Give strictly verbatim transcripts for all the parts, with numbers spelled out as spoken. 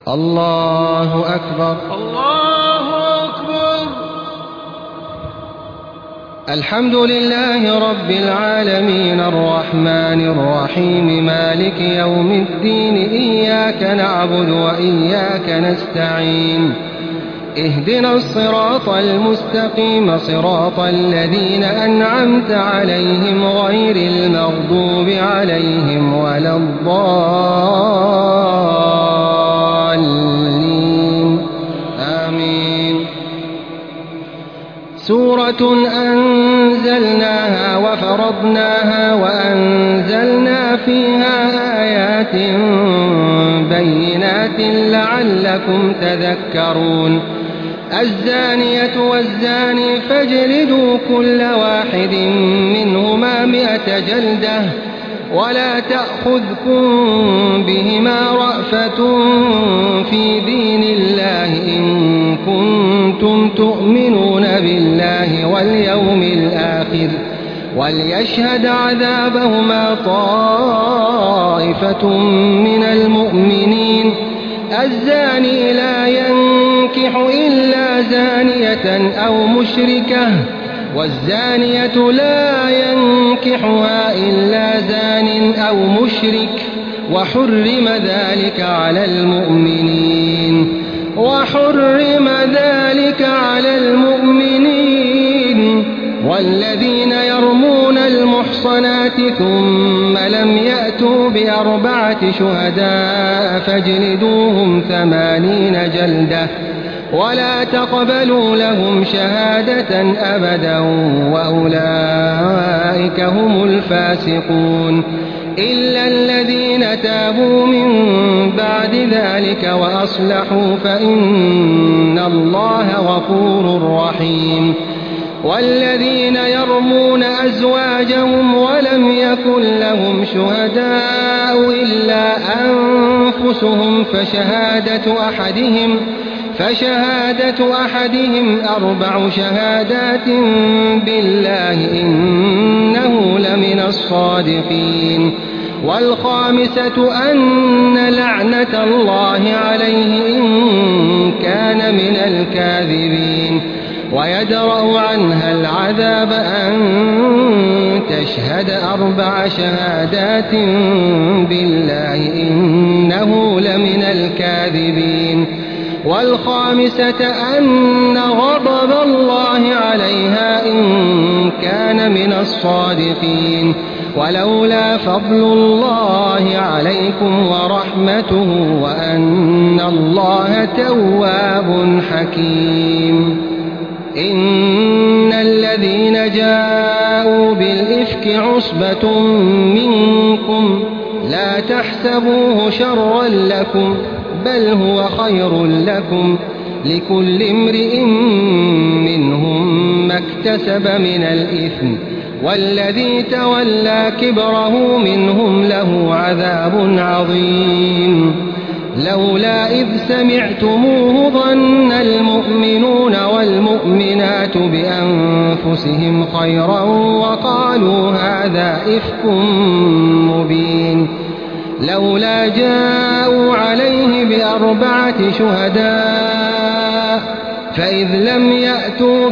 الله أكبر. الله أكبر. الحمد لله رب العالمين الرحمن الرحيم مالك يوم الدين إياك نعبد وإياك نستعين اهدنا الصراط المستقيم صراط الذين أنعمت عليهم غير المغضوب عليهم ولا الضالين آمين. سورة أنزلناها وفرضناها وأنزلنا فيها آيات بينات لعلكم تذكرون. الزانية والزاني فاجلدوا كل واحد منهما مئة جلدة ولا تأخذكم بهما رأفة في دين الله إن كنتم تؤمنون بالله واليوم الآخر وليشهد عذابهما طائفة من المؤمنين. الزاني لا ينكح إلا زانية أو مشركة والزانية لا ينكحها إلا زان أو مشرك وحرم ذلك على المؤمنين وحرم ذلك على المؤمنين. والذين يرمون المحصنات ثم لم يأتوا بأربعة شهداء فاجلدوهم ثمانين جلدة ولا تقبلوا لهم شهادة أبدا وأولئك هم الفاسقون. إلا الذين تابوا من بعد ذلك وأصلحوا فإن الله غفور رحيم. والذين يرمون أزواجهم ولم يكن لهم شهداء إلا أنفسهم فشهادة أحدهم فشهادة أحدهم أربع شهادات بالله إنه لمن الصادقين. والخامسة أن لعنة الله عليه إن كان من الكاذبين. ويدرأ عنها العذاب أن تشهد أربع شهادات بالله إنه لمن الكاذبين. والخامسة أن غضب الله عليها إن كان من الصادقين. ولولا فضل الله عليكم ورحمته وأن الله تواب حكيم. إن الذين جاءوا بالإفك عصبة منكم لا تحسبوه شرا لكم بل هو خير لكم لكل امرئ منهم ما اكتسب من الإثم والذي تولى كبره منهم له عذاب عظيم. لولا إذ سمعتموه ظن المؤمنون والمؤمنات بأنفسهم خيرا وقالوا هذا إفك مبين. لولا جاءوا عليه بأربعة شهداء فإذ لم يأتوا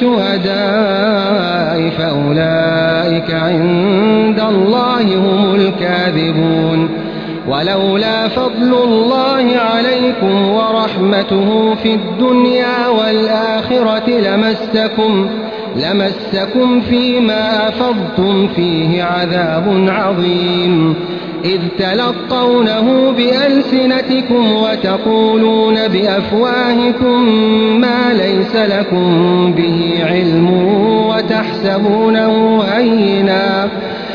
بالشهداء فأولئك عند الله هم الكاذبون. ولولا فضل الله عليكم ورحمته في الدنيا والآخرة لمسكم لمسكم فيما أفضتم فيه عذاب عظيم. إذ تلقونه بألسنتكم وتقولون بأفواهكم ما ليس لكم به علم وتحسبونه هينا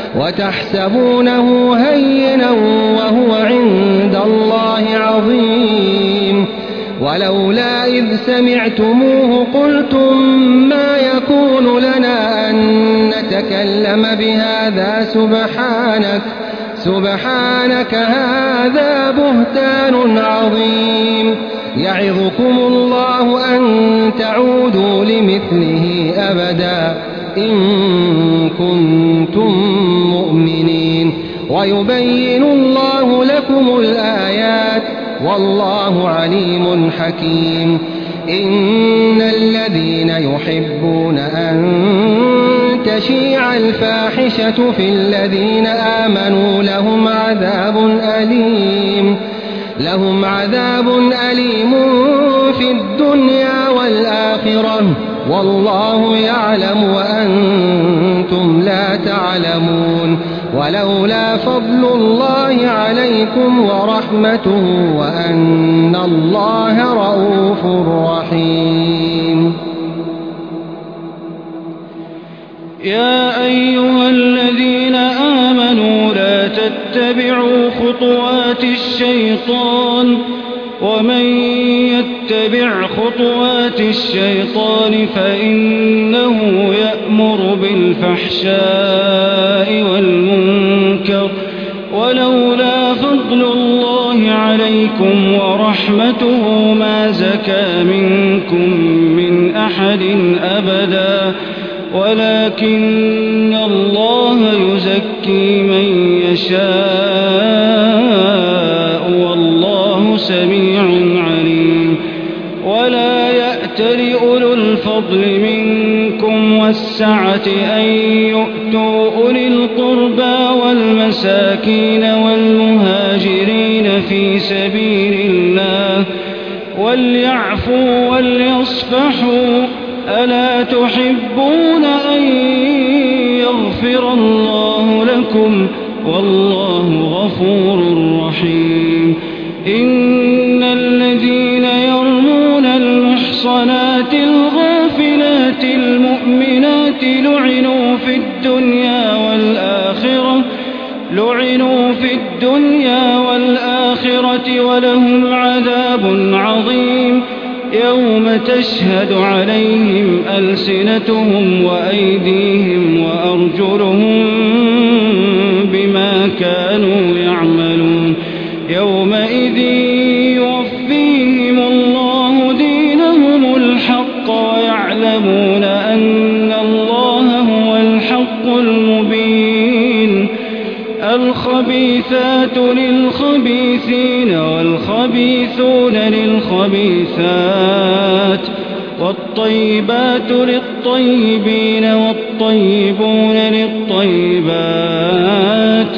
وتحسبونه هينا وهو عند الله عظيم. ولولا إذ سمعتموه قلتم ما يكون لنا أن نتكلم بهذا سبحانك سبحانك هذا بهتان عظيم. يعظكم الله أن تعودوا لمثله أبدا إن كنتم مؤمنين. ويبين الله لكم الآيات والله عليم حكيم. إن الذين يحبون أن تشيع الفاحشة في الذين آمنوا لهم عذاب أليم لهم عذاب أليم في الدنيا والآخرة والله يعلم وأنتم لا تعلمون. ولولا فضل الله عليكم ورحمته وأن الله رءوف رحيم. يا أيها الذين آمنوا لا تتبعوا خطوات الشيطان ومن يتبع خطوات الشيطان فإنه يأمر بالفحشاء والمنكر ولولا فضل الله عليكم ورحمته ما زكى منكم من أحد أبدا ولكن الله يزكي من يشاء والله سميع عليم. ولا يأتل أولو الفضل منكم والسعة أن يؤتوا أولي القربى والمساكين والمهاجرين في سبيل الله وليعفوا وليصفحوا ألا تحبون أن يغفر الله لكم والله غفور رحيم. إن الذين يرمون المحصنات الغافلات المؤمنات لعنوا في الدنيا والآخرة لعنوا في الدنيا والآخرة ولهم عذاب عظيم يوم تشهد عليهم ألسنتهم وأيديهم وأرجلهم بما كانوا يعملون. يومئذ يوفيهم الله دينهم الحق ويعلمون أن الله هو الحق المبين. الخبيثات للخبيثين والخبيثون للخبيثات والطيبات للطيبين والطيبون للطيبات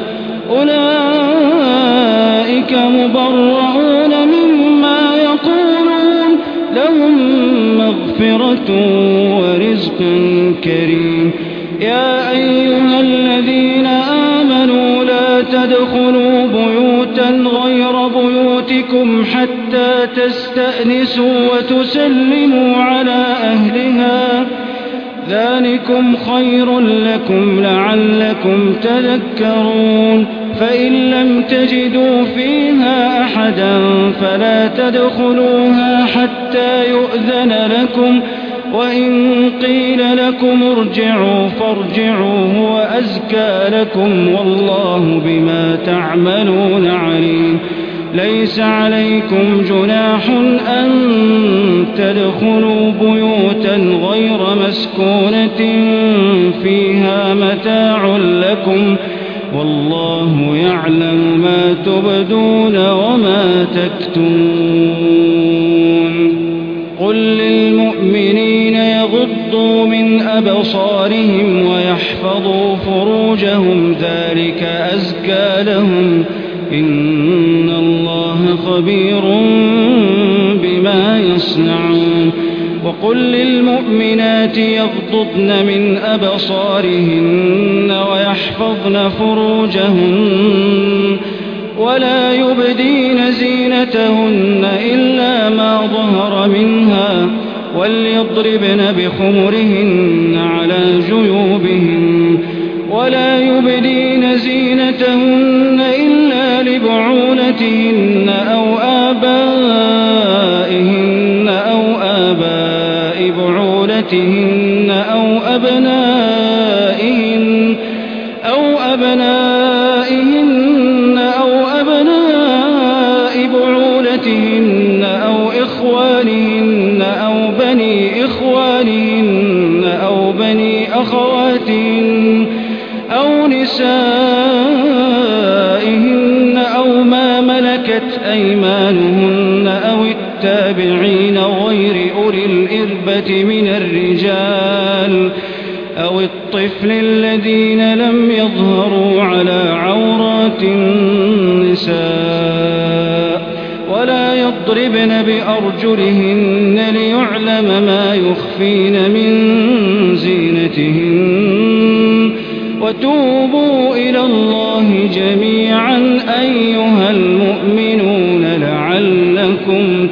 أولئك مبرؤون مما يقولون لهم مغفرة ورزق كريم. يا أيها الذين آمنوا لا تدخلوا بيوتا غير بيوتكم حتى تستأنسوا وتسلموا على أهلها ذلكم خير لكم لعلكم تذكرون. فإن لم تجدوا فيها أحدا فلا تدخلوها حتى يؤذن لكم وإن قيل لكم ارجعوا فارجعوا هو أزكى لكم والله بما تعملون عليم. ليس عليكم جناح أن تدخلوا بيوتا غير مسكونة فيها متاع لكم والله يعلم ما تبدون وما تكتمون. قل للمؤمنين يغضوا من أبصارهم ويحفظوا فروجهم ذلك أزكى لهم إن الله خبير بما يصنعون. وقل للمؤمنات يغضضن من أبصارهن ويحفظن فروجهن ولا يبدين زينتهن إلا ما ظهر منها وليضربن بخمرهن على جيوبهن ولا يبدين زينتهن إلا لبعولتهن أو آبائهن أو آباء بعولتهن أو أبنائهن أو أبنائهن أو أبناء بعولتهن أو إخوانهن أو بني إخوانهن أو بني أخواتهن أو نسائهن أو ما ملكت أيمانهن أو التابعين غير أولي الإربة من الرجال أو الطفل الذين لم يظهروا على عورات النساء ولا يضربن بأرجلهن ليعلم ما يخفين من زينتهن وتوبوا إلى الله جميعا أيها المؤمنون لعلكم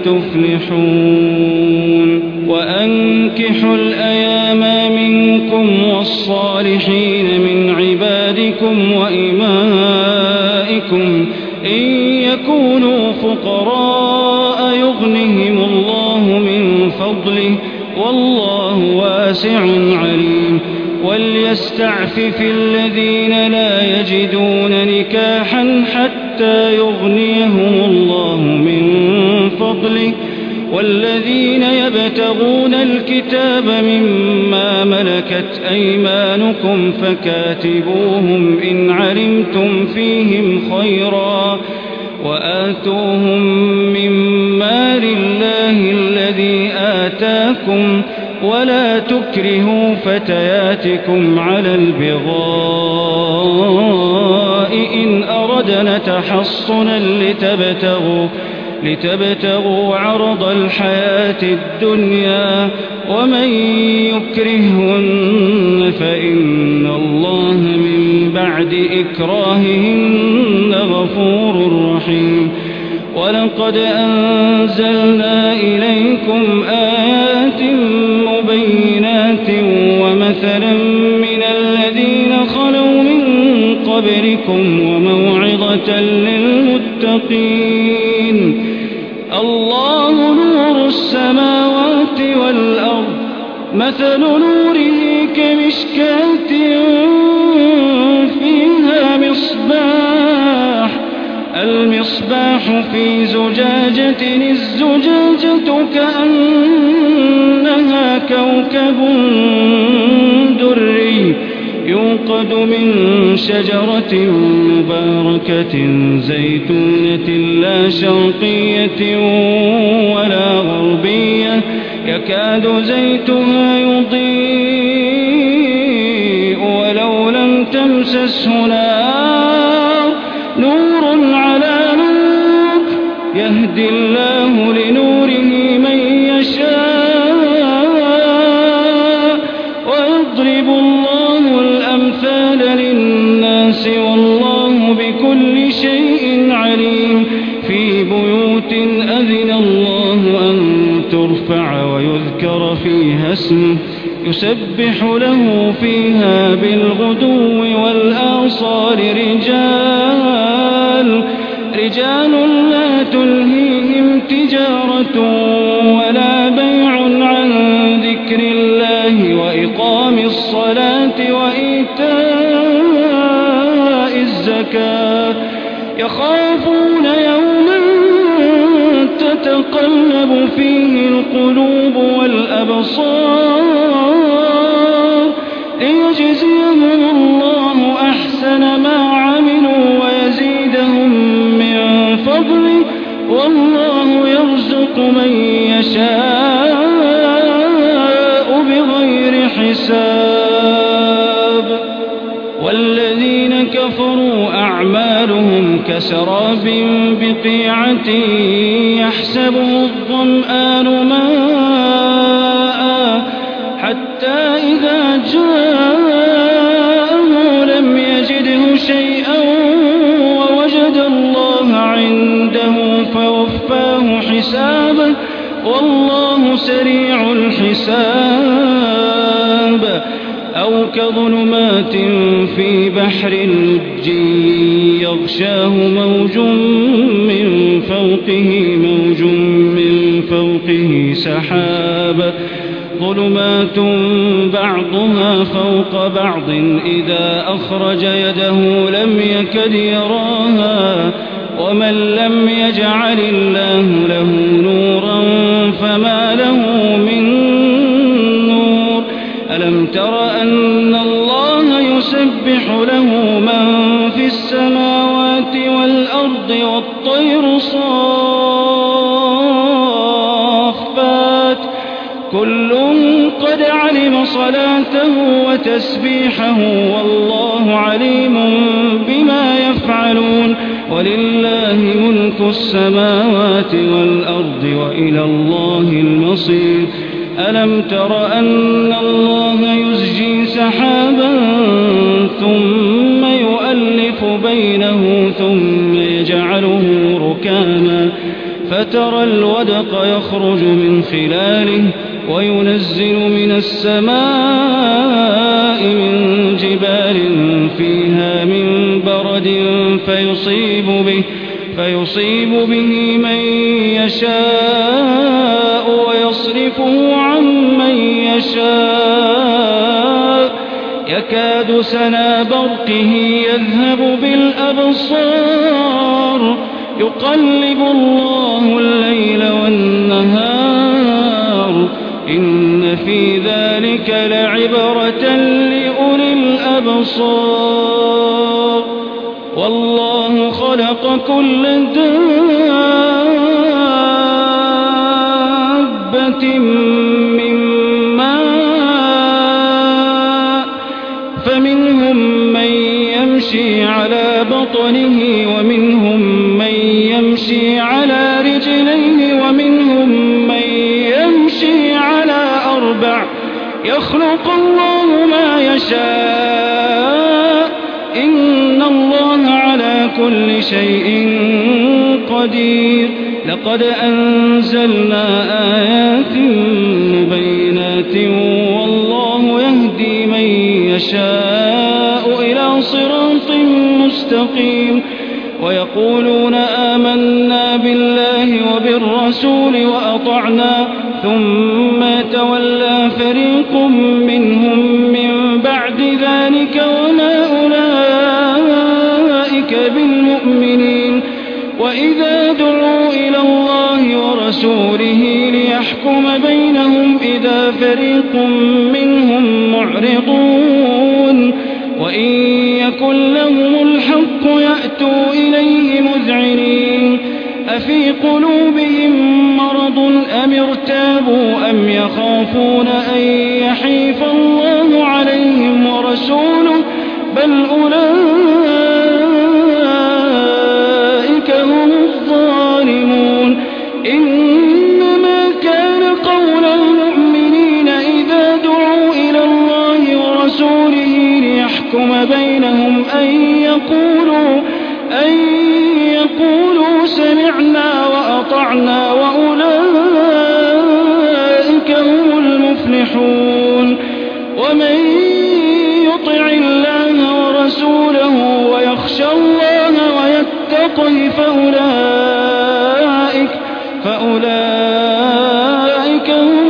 تفلحون وأنكحوا الأيام منكم والصالحين من عبادكم وإمائكم إن يكونوا فقراء يغنهم الله من فضله والله واسع عليم وليستعفف الذين لا يجدون نكاحا حتى يغنيهم الله من فضله والذين يبتغون الكتاب مما ملكت أيمانكم فكاتبوهم إن علمتم فيهم خيرا وآتوهم من مال الله الذي آتاكم ولا تكرهوا فتياتكم على البغاء إن أردنا تحصنا لتبتغوا لتبتغوا عرض الحياة الدنيا ومن يكرههن فإن الله من بعد إكراههن غفور رحيم ولقد أنزلنا إليكم آيات مبينات ومثلا من الذين خلوا من قبلكم وموعظة للمتقين الله نور السماوات والأرض مثل نوره كمشكاة فيها مصباح المصباح في زجاجة الزجاجة كأنها كوكب دري يوقد من شجرة مباركة زيتونة لا شرقية ولا غربية يكاد زيتها يضيء ولو لم تمسسه نار نور على نور يهدي الله لنوره من يشاء ويضرب الله الأمثال للناس والله بكل شيء عليم في بيوت أذن الله أن ترفع ويذكر فيها اسمه يسبح له فيها بالغدو والآصال رجال رجال لا تلهيهم تجارة ولا بيع عن ذكر الله وإقام الصلاة وإيتاء الزكاة يخافون يوما تتقلب فيه القلوب والأبصار ليجزيهم الله أحسن ما عملوا ويزيدهم من فضله والله يرزق من يشاء بغير حساب والذين كفروا أعمالهم كسراب بقيعة يحسبه الظمآن ماء حتى إذا جاءه لم يجده شيئا ووجد الله عنده فوفاه حسابه والله سريع الحساب أو كظلمات في بحر لج يغشاه موج من فوقه موج من فوقه سحاب ظلمات بعضها فوق بعض إذا أخرج يده لم يكد يراها ومن لم يجعل الله له نورا فما له من نور ألم تر أن الله يسبح له من في السماوات والأرض والطير صافات كل قد علم صلاته وتسبيحه والله عليم بما يفعلون ولله ملك السماوات والأرض وإلى الله المصير ألم تر أن الله يزجي سحابا ثم يؤلف بينه ثم يجعله ركاما فترى الودق يخرج من خلاله وينزل من السماء من جبال فيها من برد فيصيب به, فيصيب به من يشاء ويصرفه عن من يشاء يكاد سنا برقه يذهب بالأبصار يقلب الله الليل والنهار إن في ذلك لعبرة لأولي الأبصار والله خلق كل دابة من ماء فمنهم من يمشي على بطنه ومنهم من يمشي على رجلين ومنهم من يمشي على أربع يخلق الله ما يشاء إن الله على كل شيء قدير لقد أنزلنا آيات مبينات والله يهدي من يشاء إلى صراط مستقيم ويقولون آمنا بالله وبالرسول وأطعنا ثم تولى فريق منهم من بعد ذلك وما أولئك بالمؤمنين وإذا دعوا إلى الله ورسوله ليحكم بينهم إذا فريق منهم معرضون وإن يكن لهم الحق يأتوا إليه مذعنين أفي قلوبهم مرض أم ارتابوا أم يخافون أن يحيف الله عليهم ورسوله بل أولئك هم الظالمون إنما كان قول المؤمنين إذا دعوا إلى الله ورسوله ليحكم بينهم أن يقولوا أن يقولوا سمعنا وأطعنا وأولئك هم المفلحون ومن يطع الله ورسوله ويخشى الله ويتقه فأولئك, فأولئك هم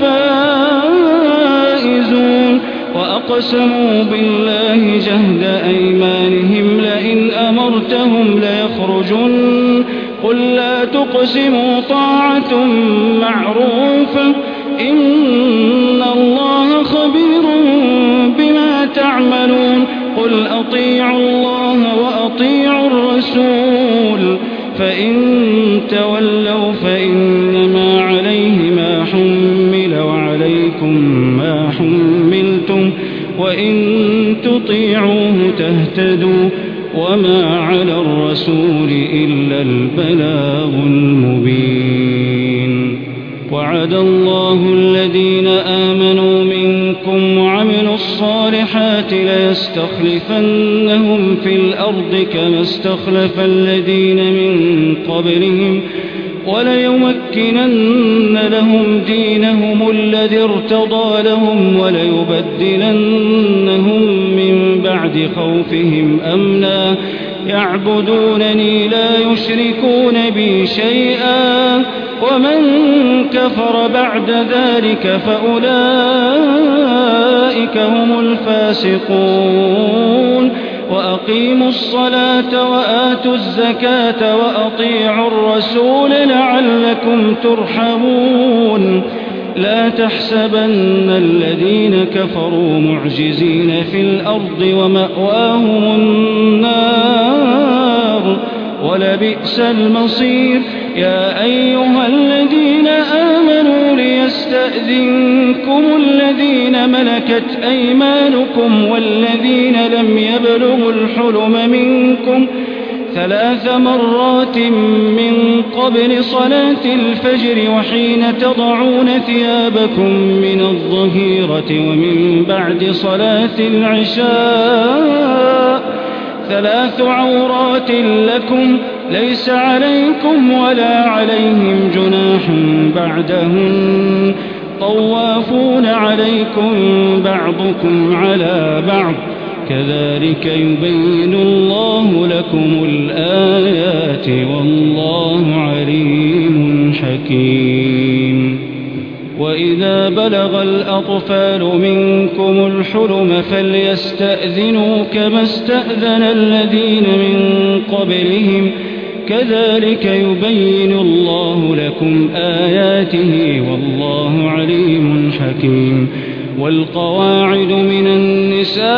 الفائزون وأقسموا بالله جهد أيمانهم لئن أمرتهم ليخرجن قل لا تقسموا طاعة معروفة إن الله خبير بما تعملون قل أطيعوا الله وأطيعوا الرسول فإن تولوا فإنما عليه ما حمل وعليكم ما حملتم وإن تطيعوه تهتدوا وما على الرسول إلا البلاغ المبين وعد الله الذين آمنوا منكم وعملوا الصالحات ليستخلفنهم في الأرض كما استخلف الذين من قبلهم وليمكنن لهم دينهم الذي ارتضى لهم وليبدلنهم من بعد خوفهم أمنا يعبدونني لا يشركون بي شيئا ومن كفر بعد ذلك فأولئك هم الفاسقون وأقيموا الصلاة وآتوا الزكاة وأطيعوا الرسول لعلكم ترحمون لا تحسبن الذين كفروا معجزين في الأرض ومأواهم النار ولبئس المصير يا أيها الذين آمنوا ليستغفروا فليستأذنكم الذين ملكت أيمانكم والذين لم يبلغوا الحلم منكم ثلاث مرات من قبل صلاة الفجر وحين تضعون ثيابكم من الظهيرة ومن بعد صلاة العشاء ثلاث عورات لكم ليس عليكم ولا عليهم جناح بعدهن طوافون عليكم بعضكم على بعض كذلك يبين الله لكم الآيات والله عليم حكيم. وإذا بلغ الأطفال منكم الحلم فليستأذنوا كما استأذن الذين من قبلهم كذلك يبين الله لكم آياته والله عليم حكيم. والقواعد من النساء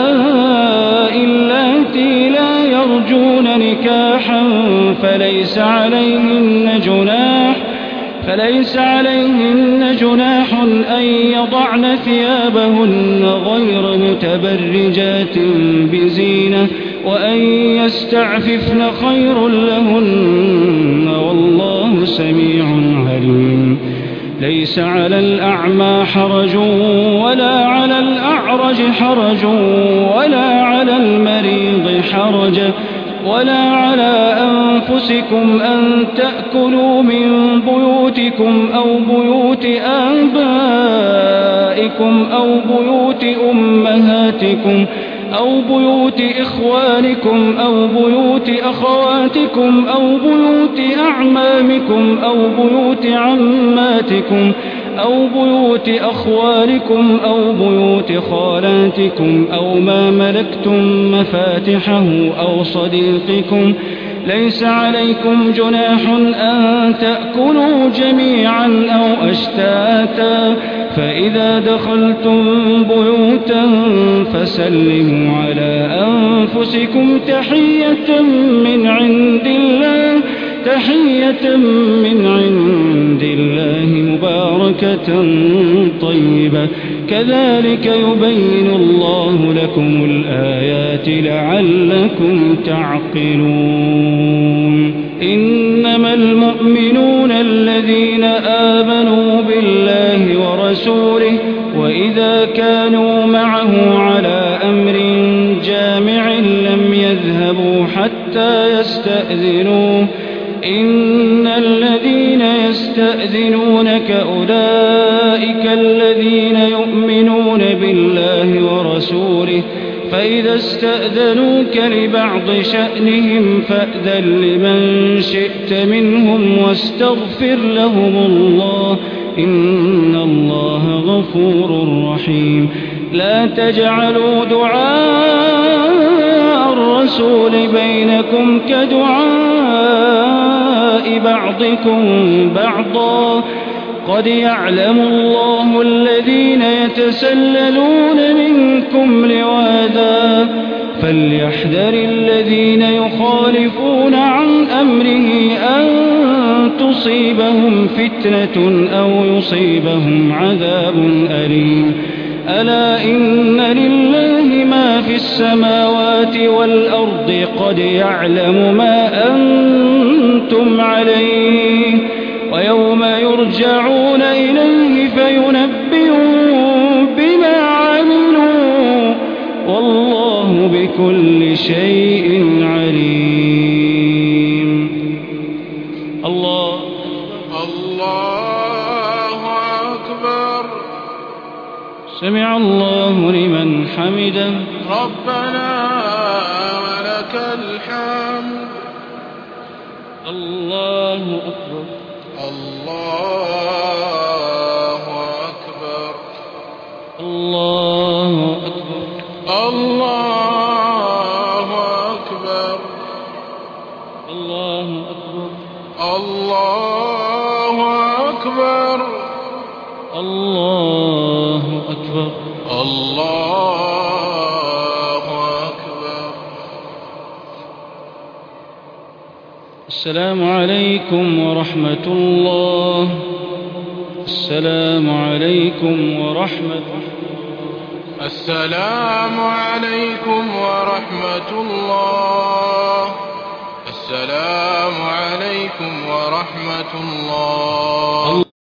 اللاتي لا يرجون نكاحا فليس عليهن جناح فليس عليهن جناح أن يضعن ثيابهن غير متبرجات بزينة وأن يستعففن خير لهن والله سميع عليم. ليس على الأعمى حرج ولا على الأعرج حرج ولا على المريض حرج ولا على أنفسكم أن تأكلوا من بيوتكم أو بيوت آبائكم أو بيوت أمهاتكم أو بيوت إخوانكم أو بيوت أخواتكم أو بيوت أعمامكم أو بيوت عماتكم أو بيوت أخوالكم أو بيوت خالاتكم أو ما ملكتم مفاتحه أو صديقكم ليس عليكم جناح أن تأكلوا جميعا أو أشتاتا فإذا دخلتم بيوتا فسلموا على أنفسكم تحية من عند الله تحية من عند الله مباركة طيبة كذلك يبين الله لكم الآيات لعلكم تعقلون. إنما المؤمنون الذين آمنوا بالله ورسوله وإذا كانوا معه على أمر جامع لم يذهبوا حتى يستأذنوه إن الذين يستأذنونك أولئك الذين يؤمنون بالله ورسوله فإذا استأذنوك لبعض شأنهم فأذن لمن شئت منهم واستغفر لهم الله إن الله غفور رحيم. لا تجعلوا دعاء الرسول بينكم كدعاء بعضكم بعضا قد يعلم الله الذين يتسللون منكم لواذا فليحذر الذين يخالفون عن أمره أن تصيبهم فتنة أو يصيبهم عذاب أليم. ألا إن لله ما في السماوات والأرض قد يعلم ما أنتم عليه ويوم يرجعون إليه فينبئهم بما عملوا والله بكل شيء عليم. الله الله أكبر. سمع الله لمن حمده. ربنا ولك الحمد. الله أكبر. الله أكبر. الله أكبر. الله أكبر. الله أكبر. الله أكبر. الله أكبر. الله أكبر. السلام عليكم ورحمة الله. السلام عليكم ورحمة السلام عليكم ورحمة الله. السلام عليكم ورحمة الله.